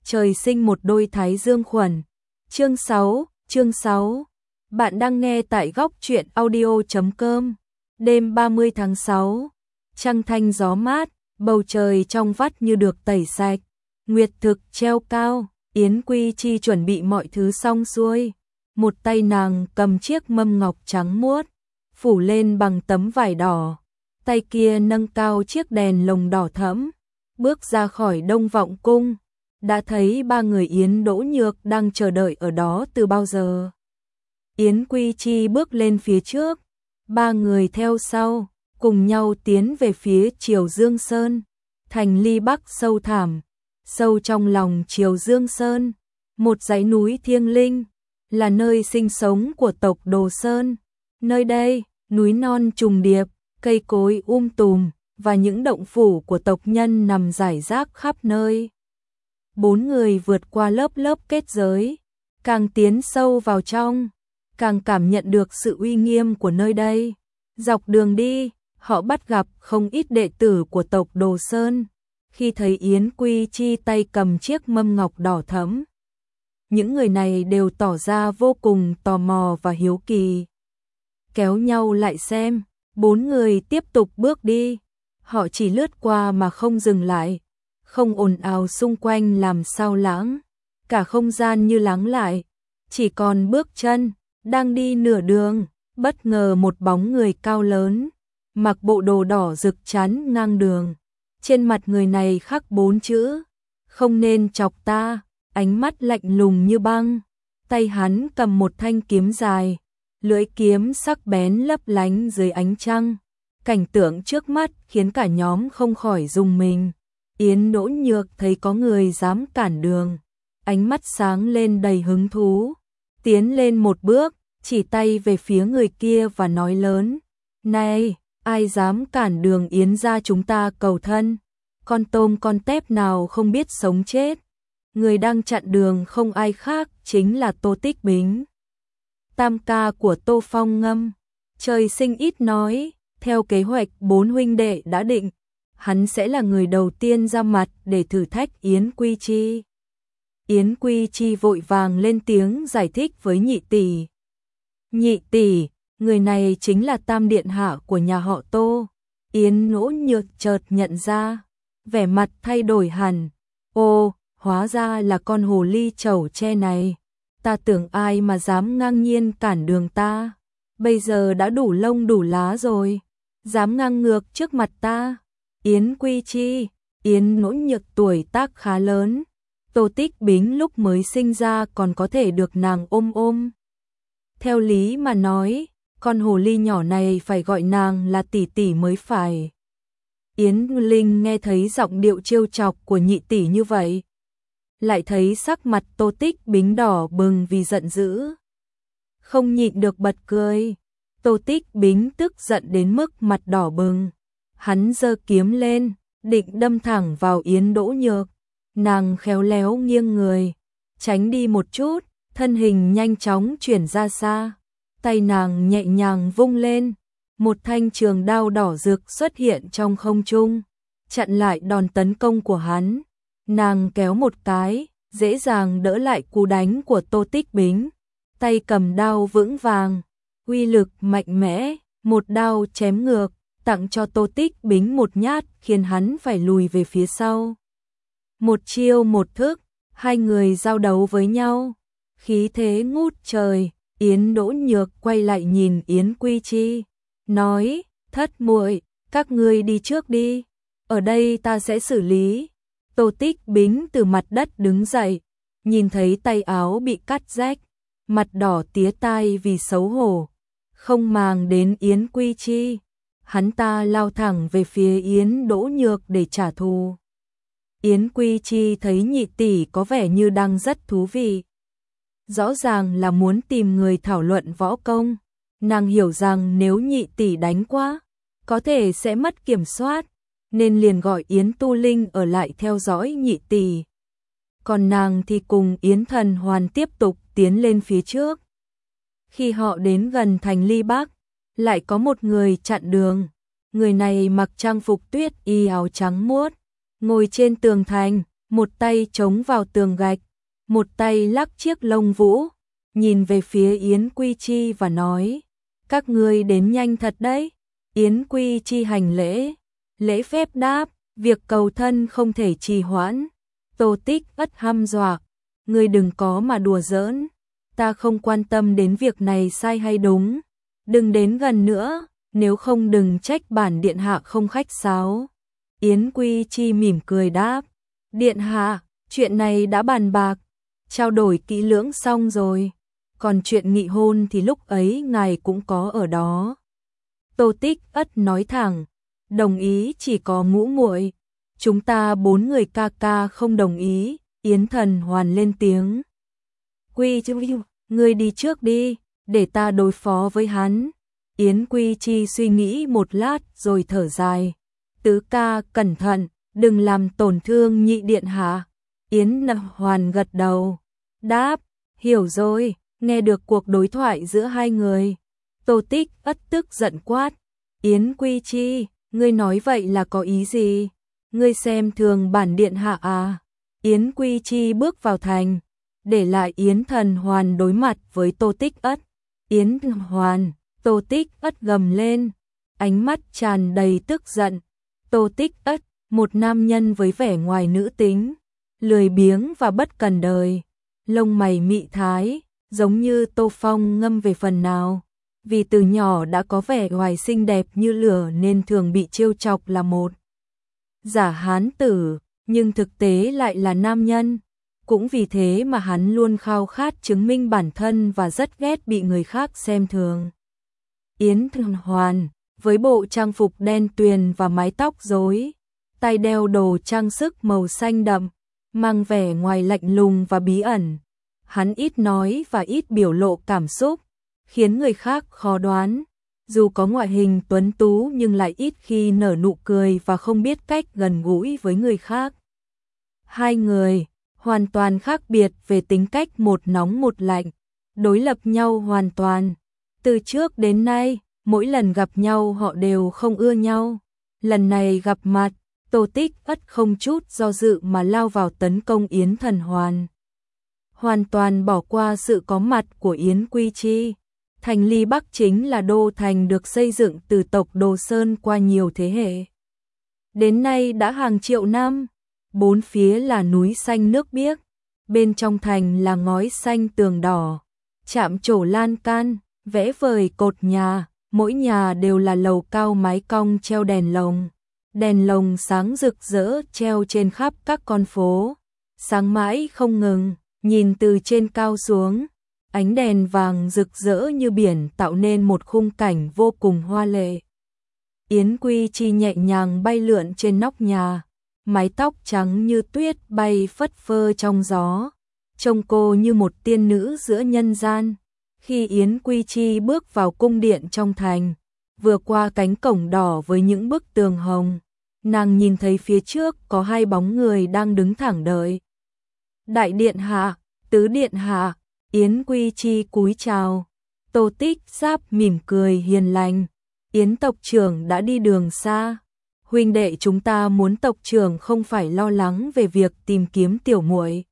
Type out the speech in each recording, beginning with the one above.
trời sinh một đôi thái dương khuẩn. Chương 6. Bạn đang nghe tại góc truyện audio.com. Đêm 30 tháng 6, trăng thanh gió mát, bầu trời trong vắt như được tẩy sạch. Nguyệt thực treo cao, Yến Quy Chi chuẩn bị mọi thứ xong xuôi. Một tay nàng cầm chiếc mâm ngọc trắng muốt, phủ lên bằng tấm vải đỏ. Tay kia nâng cao chiếc đèn lồng đỏ thẫm, bước ra khỏi Đông Vọng Cung. Đã thấy ba người Yến Đỗ Nhược đang chờ đợi ở đó từ bao giờ. Yến Quy Chi bước lên phía trước, ba người theo sau, cùng nhau tiến về phía Triều Dương Sơn. Thành Ly Bắc sâu thẳm, sâu trong lòng Triều Dương Sơn, một dãy núi thiêng linh, là nơi sinh sống của tộc Đồ Sơn. Nơi đây, núi non trùng điệp, cây cối tùm, và những động phủ của tộc nhân nằm rải rác khắp nơi. Bốn người vượt qua lớp kết giới, càng tiến sâu vào trong, càng cảm nhận được sự uy nghiêm của nơi đây. Dọc đường đi, họ bắt gặp không ít đệ tử của tộc Đồ Sơn. Khi thấy Yến Quy Chi tay cầm chiếc mâm ngọc đỏ thẫm, những người này đều tỏ ra vô cùng tò mò và hiếu kỳ. Kéo nhau lại xem, bốn người tiếp tục bước đi. Họ chỉ lướt qua mà không dừng lại, không ồn ào xung quanh làm sao lãng. Cả không gian như lắng lại, chỉ còn bước chân. Đang đi nửa đường, bất ngờ một bóng người cao lớn, mặc bộ đồ đỏ rực chắn ngang đường. Trên mặt người này khắc 4 chữ: không nên chọc ta. Ánh mắt lạnh lùng như băng, tay hắn cầm một thanh kiếm dài, lưỡi kiếm sắc bén lấp lánh dưới ánh trăng. Cảnh tượng trước mắt khiến cả nhóm không khỏi rùng mình. Yến Đỗ Nhược thấy có người dám cản đường, ánh mắt sáng lên đầy hứng thú, tiến lên một bước, chỉ tay về phía người kia và nói lớn: "Này, ai dám cản đường Yến gia chúng ta cầu thân? Con tôm con tép nào không biết sống chết." Người đang chặn đường không ai khác chính là Tô Tích Bính, tam ca của Tô Phong Ngâm. Trời sinh ít nói, theo kế hoạch bốn huynh đệ đã định, hắn sẽ là người đầu tiên ra mặt để thử thách Yến Quy Chi. Yến Quy Chi vội vàng lên tiếng giải thích với nhị tỷ. "Nhị tỷ, người này chính là tam điện hạ của nhà họ Tô." Yến Đỗ Nhược chợt nhận ra, vẻ mặt thay đổi hẳn. "Ô, hóa ra là con hồ ly chẩu tre này. Ta tưởng ai mà dám ngang nhiên cản đường ta. Bây giờ đã đủ lông đủ lá rồi, dám ngang ngược trước mặt ta." Yến Quy Chi, Yến Đỗ Nhược tuổi tác khá lớn. Tô Tích Bính lúc mới sinh ra còn có thể được nàng ôm. Theo lý mà nói, con hồ ly nhỏ này phải gọi nàng là tỷ tỷ mới phải. Yến Linh nghe thấy giọng điệu trêu chọc của nhị tỷ như vậy, lại thấy sắc mặt Tô Tích Bính đỏ bừng vì giận dữ, không nhịn được bật cười. Tô Tích Bính tức giận đến mức mặt đỏ bừng, hắn giơ kiếm lên, định đâm thẳng vào Yến Đỗ Nhược. Nàng khéo léo nghiêng người, tránh đi một chút, thân hình nhanh chóng chuyển ra xa. Tay nàng nhẹ nhàng vung lên, một thanh trường đao đỏ rực xuất hiện trong không trung, chặn lại đòn tấn công của hắn. Nàng kéo một cái, dễ dàng đỡ lại cú đánh của Tô Tích Bính. Tay cầm đao vững vàng, uy lực mạnh mẽ, một đao chém ngược, tặng cho Tô Tích Bính một nhát khiến hắn phải lùi về phía sau. Một chiêu một thức, hai người giao đấu với nhau, khí thế ngút trời. Yến Đỗ Nhược quay lại nhìn Yến Quy Chi, nói: "Thất muội, các ngươi đi trước đi, ở đây ta sẽ xử lý." Tô Tích Bính từ mặt đất đứng dậy, nhìn thấy tay áo bị cắt rách, mặt đỏ tía tai vì xấu hổ, không màng đến Yến Quy Chi, hắn ta lao thẳng về phía Yến Đỗ Nhược để trả thù. Yến Quy Chi thấy nhị tỷ có vẻ như đang rất thú vị, rõ ràng là muốn tìm người thảo luận võ công. Nàng hiểu rằng nếu nhị tỷ đánh quá, có thể sẽ mất kiểm soát, nên liền gọi Yến Tu Linh ở lại theo dõi nhị tỷ. Còn nàng thì cùng Yến Thần Hoàn tiếp tục tiến lên phía trước. Khi họ đến gần thành Ly Bắc, lại có một người chặn đường. Người này mặc trang phục tuyết y áo trắng muốt, ngồi trên tường thành, một tay chống vào tường gạch, một tay lắc chiếc lông vũ, nhìn về phía Yến Quy Chi và nói, các ngươi đến nhanh thật đấy. Yến Quy Chi hành lễ phép đáp, việc cầu thân không thể trì hoãn. Tô Tích Ất hăm dọa, ngươi đừng có mà đùa giỡn, ta không quan tâm đến việc này sai hay đúng, đừng đến gần nữa, nếu không đừng trách bản điện hạ không khách sáo. Yến Quy Chi mỉm cười đáp, điện hạ, chuyện này đã bàn bạc, trao đổi kỹ lưỡng xong rồi, còn chuyện nghị hôn thì lúc ấy ngài cũng có ở đó. Tô Tích Ất nói thẳng, đồng ý chỉ có ngũ muội, chúng ta 4 người ca ca không đồng ý. Yến Thần Hoàn lên tiếng, Quy Chi, ngươi đi trước đi, để ta đối phó với hắn. Yến Quy Chi suy nghĩ một lát rồi thở dài, tứ ca cẩn thận, đừng làm tổn thương nhị điện hạ. Yến Hoàn gật đầu, đáp, hiểu rồi. Nghe được cuộc đối thoại giữa hai người, Tô Tích Ất tức giận quát, Yến Quy Chi, ngươi nói vậy là có ý gì? Ngươi xem thường bản điện hạ à? Yến Quy Chi bước vào thành, để lại Yến Thần Hoàn đối mặt với Tô Tích Ất. Yến Hoàn, Tô Tích Ất gầm lên, ánh mắt tràn đầy tức giận. Tô Tích Ất, một nam nhân với vẻ ngoài nữ tính, lười biếng và bất cần đời, lông mày mị thái, giống như Tô Phong ngâm về phần nào. Vì từ nhỏ đã có vẻ ngoài xinh đẹp như lửa nên thường bị trêu chọc là một giả hán tử, nhưng thực tế lại là nam nhân. Cũng vì thế mà hắn luôn khao khát chứng minh bản thân và rất ghét bị người khác xem thường. Yến Thần Hoàn, với bộ trang phục đen tuyền và mái tóc rối, tay đeo đồ trang sức màu xanh đậm, mang vẻ ngoài lạnh lùng và bí ẩn. Hắn ít nói và ít biểu lộ cảm xúc, khiến người khác khó đoán. Dù có ngoại hình tuấn tú nhưng lại ít khi nở nụ cười và không biết cách gần gũi với người khác. Hai người hoàn toàn khác biệt về tính cách, một nóng một lạnh, đối lập nhau hoàn toàn. Từ trước đến nay, mỗi lần gặp nhau họ đều không ưa nhau. Lần này gặp mặt, Tô Tích Ất không chút do dự mà lao vào tấn công Yến Thần Hoàn. Hoàn toàn bỏ qua sự có mặt của Yến Quy Chi. Thành Ly Bắc chính là đô thành được xây dựng từ tộc Đồ Sơn qua nhiều thế hệ. Đến nay đã hàng triệu năm, bốn phía là núi xanh nước biếc, bên trong thành là ngói xanh tường đỏ, chạm trổ lan can, vẽ vời cột nhà, mỗi nhà đều là lầu cao mái cong treo đèn lồng sáng rực rỡ treo trên khắp các con phố, sáng mãi không ngừng, nhìn từ trên cao xuống. Ánh đèn vàng rực rỡ như biển tạo nên một khung cảnh vô cùng hoa lệ. Yến Quy Chi nhẹ nhàng bay lượn trên nóc nhà, mái tóc trắng như tuyết bay phất phơ trong gió, trông cô như một tiên nữ giữa nhân gian. Khi Yến Quy Chi bước vào cung điện trong thành, vừa qua cánh cổng đỏ với những bức tường hồng, nàng nhìn thấy phía trước có hai bóng người đang đứng thẳng đợi. Đại điện hạ, tứ điện hạ. Yến Quy Chi cúi chào, Tô Tích Giáp mỉm cười hiền lành, Yến tộc trưởng đã đi đường xa, huynh đệ chúng ta muốn tộc trưởng không phải lo lắng về việc tìm kiếm tiểu muội,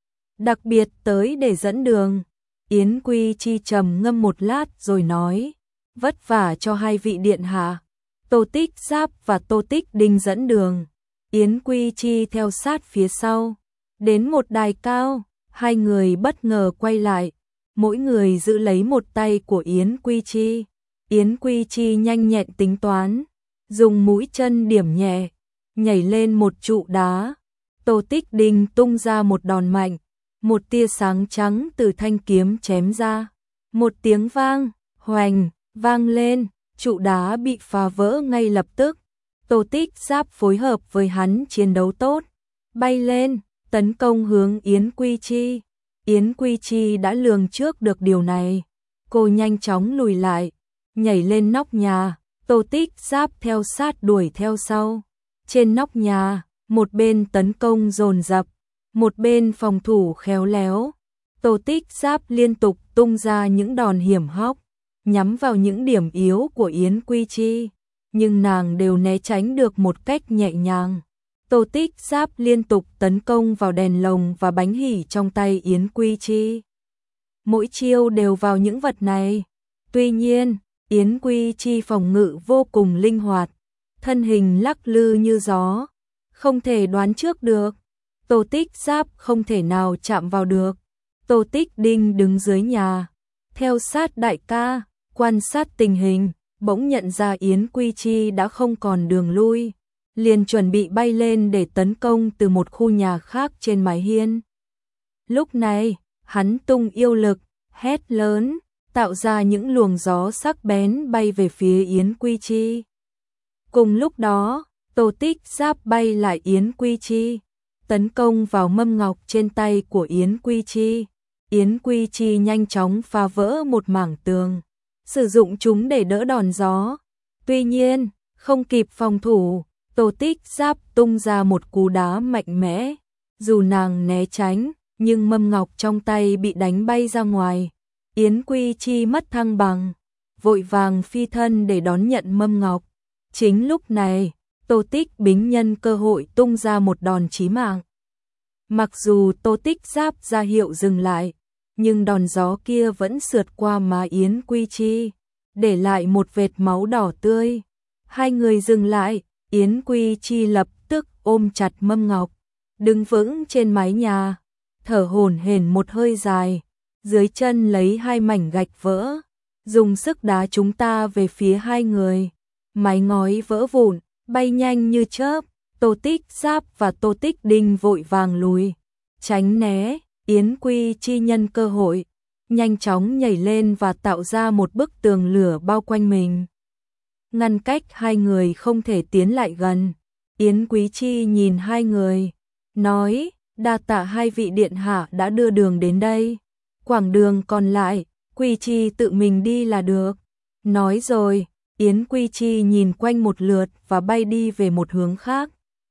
đặc biệt tới để dẫn đường. Yến Quy Chi trầm ngâm một lát rồi nói, vất vả cho hai vị điện hạ. Tô Tích Giáp và Tô Tích Đinh dẫn đường, Yến Quy Chi theo sát phía sau, đến một đài cao. Hai người bất ngờ quay lại, mỗi người giữ lấy một tay của Yến Quy Chi. Yến Quy Chi nhanh nhẹn tính toán, dùng mũi chân điểm nhẹ, nhảy lên một trụ đá. Tô Tích Đinh tung ra một đòn mạnh, một tia sáng trắng từ thanh kiếm chém ra. Một tiếng vang, hoành, vang lên, trụ đá bị phá vỡ ngay lập tức. Tô Tích Giáp phối hợp với hắn chiến đấu tốt, bay lên, tấn công hướng Yến Quy Chi. Yến Quy Chi đã lường trước được điều này, cô nhanh chóng lùi lại, nhảy lên nóc nhà. Tô Tích Giáp theo sát đuổi theo sau. Trên nóc nhà, một bên tấn công dồn dập, một bên phòng thủ khéo léo. Tô Tích Giáp liên tục tung ra những đòn hiểm hóc, nhắm vào những điểm yếu của Yến Quy Chi, nhưng nàng đều né tránh được một cách nhẹ nhàng. Tô Tích Giáp liên tục tấn công vào đèn lồng và bánh hỉ trong tay Yến Quy Chi. Mỗi chiêu đều vào những vật này. Tuy nhiên, Yến Quy Chi phòng ngự vô cùng linh hoạt, thân hình lắc lư như gió, không thể đoán trước được. Tô Tích Giáp không thể nào chạm vào được. Tô Tích Đinh đứng dưới nhà, theo sát đại ca, quan sát tình hình, bỗng nhận ra Yến Quy Chi đã không còn đường lui, liền chuẩn bị bay lên để tấn công từ một khu nhà khác trên mái hiên. Lúc này, hắn tung yêu lực, hét lớn, tạo ra những luồng gió sắc bén bay về phía Yến Quy Chi. Cùng lúc đó, Tô Tích Giáp bay lại Yến Quy Chi, tấn công vào mâm ngọc trên tay của Yến Quy Chi. Yến Quy Chi nhanh chóng phá vỡ một mảng tường, sử dụng chúng để đỡ đòn gió. Tuy nhiên, không kịp phòng thủ, Tô Tích Giáp tung ra một cú đá mạnh mẽ. Dù nàng né tránh, nhưng mâm ngọc trong tay bị đánh bay ra ngoài. Yến Quy Chi mất thăng bằng, vội vàng phi thân để đón nhận mâm ngọc. Chính lúc này, Tô Tích Bính nhân cơ hội tung ra một đòn chí mạng. Mặc dù Tô Tích Giáp ra hiệu dừng lại, nhưng đòn gió kia vẫn sượt qua má Yến Quy Chi, để lại một vệt máu đỏ tươi. Hai người dừng lại, Yến Quy Chi lập tức ôm chặt mâm ngọc, đứng vững trên mái nhà, thở hổn hển một hơi dài, dưới chân lấy hai mảnh gạch vỡ, dùng sức đá chúng ta về phía hai người. Mái ngói vỡ vụn, bay nhanh như chớp. Tô Tích Giáp và Tô Tích Đinh vội vàng lùi, tránh né. Yến Quy Chi nhân cơ hội, nhanh chóng nhảy lên và tạo ra một bức tường lửa bao quanh mình, ngăn cách hai người không thể tiến lại gần. Yến Quy Chi nhìn hai người, nói, đa tạ hai vị điện hạ đã đưa đường đến đây. Quãng đường còn lại, Quy Chi tự mình đi là được. Nói rồi, Yến Quy Chi nhìn quanh một lượt và bay đi về một hướng khác.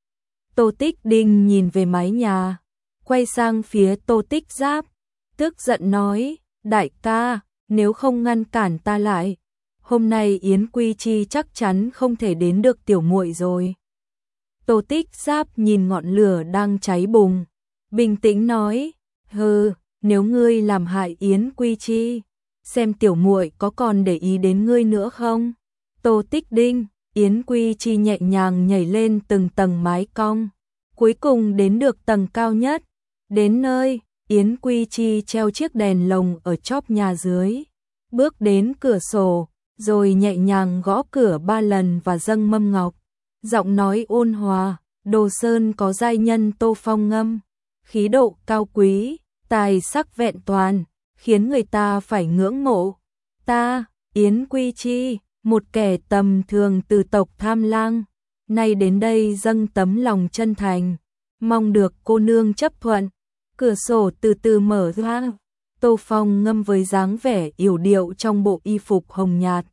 Tô Tích Đinh nhìn về mái nhà, quay sang phía Tô Tích Giáp, tức giận nói, đại ca, nếu không ngăn cản ta lại, hôm nay Yến Quy Chi chắc chắn không thể đến được tiểu muội rồi. Tô Tích Giáp nhìn ngọn lửa đang cháy bùng, bình tĩnh nói, hừ, nếu ngươi làm hại Yến Quy Chi, xem tiểu muội có còn để ý đến ngươi nữa không? Tô Tích Đinh, Yến Quy Chi nhẹ nhàng nhảy lên từng tầng mái cong, cuối cùng đến được tầng cao nhất. Đến nơi, Yến Quy Chi treo chiếc đèn lồng ở chóp nhà dưới, bước đến cửa sổ, rồi nhẹ nhàng gõ cửa 3 lần và dâng mâm ngọc. Giọng nói ôn hòa, Đồ Sơn có giai nhân Tô Phong ngâm, khí độ cao quý, tài sắc vẹn toàn, khiến người ta phải ngưỡng mộ. Ta, Yến Quy Chi, một kẻ tầm thường từ tộc Tham Lang, nay đến đây dâng tấm lòng chân thành, mong được cô nương chấp thuận. Cửa sổ từ từ mở ra, Tô Phong ngâm với dáng vẻ yểu điệu trong bộ y phục hồng nhạt,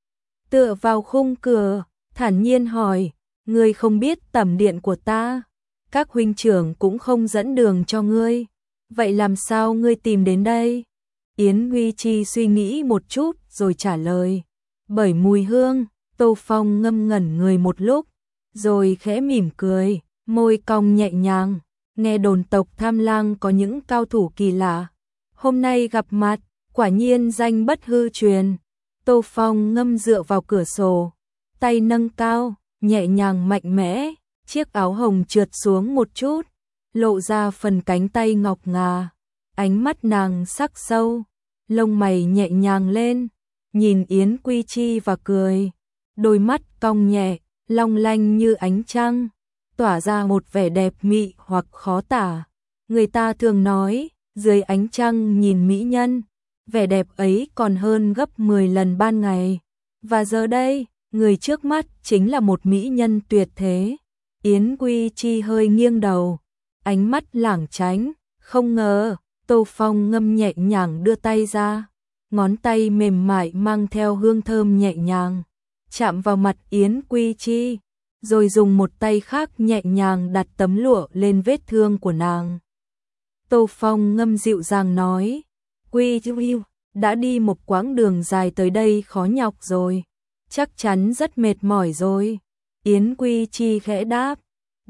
tựa vào khung cửa, thản nhiên hỏi, ngươi không biết tẩm điện của ta, các huynh trưởng cũng không dẫn đường cho ngươi, vậy làm sao ngươi tìm đến đây? Yến Quy Chi suy nghĩ một chút rồi trả lời, bởi mùi hương. Tô Phong ngâm ngẩn người một lúc, rồi khẽ mỉm cười, môi cong nhẹ nhàng, nghe đồn tộc Tham Lang có những cao thủ kỳ lạ, hôm nay gặp mặt, quả nhiên danh bất hư truyền. Tô Phong ngâm dựa vào cửa sổ, tay nâng cao, nhẹ nhàng mạnh mẽ, chiếc áo hồng trượt xuống một chút, lộ ra phần cánh tay ngọc ngà, ánh mắt nàng sắc sâu, lông mày nhẹ nhàng lên, nhìn Yến Quy Chi và cười, đôi mắt cong nhẹ, long lanh như ánh trăng, tỏa ra một vẻ đẹp mị hoặc khó tả. Người ta thường nói, dưới ánh trăng nhìn mỹ nhân, vẻ đẹp ấy còn hơn gấp 10 lần ban ngày. Và giờ đây, người trước mắt chính là một mỹ nhân tuyệt thế. Yến Quy Chi hơi nghiêng đầu, ánh mắt lảng tránh, không ngờ, Tô Phong ngâm nhẹ nhàng đưa tay ra, ngón tay mềm mại mang theo hương thơm nhẹ nhàng, chạm vào mặt Yến Quy Chi, rồi dùng một tay khác nhẹ nhàng đặt tấm lụa lên vết thương của nàng. Tô Phong ngâm dịu dàng nói, Quy Chi đã đi một quãng đường dài tới đây khó nhọc rồi, chắc chắn rất mệt mỏi rồi. Yến Quy Chi khẽ đáp,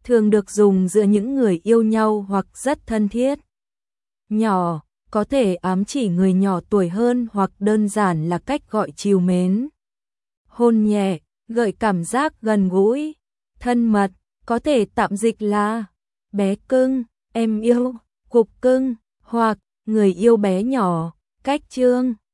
thường được dùng giữa những người yêu nhau hoặc rất thân thiết. Nhỏ, có thể ám chỉ người nhỏ tuổi hơn hoặc đơn giản là cách gọi trìu mến. Hôn nhẹ, gợi cảm giác gần gũi, thân mật, có thể tạm dịch là bé cưng, em yêu, cục cưng, hoặc người yêu bé nhỏ, cách chương.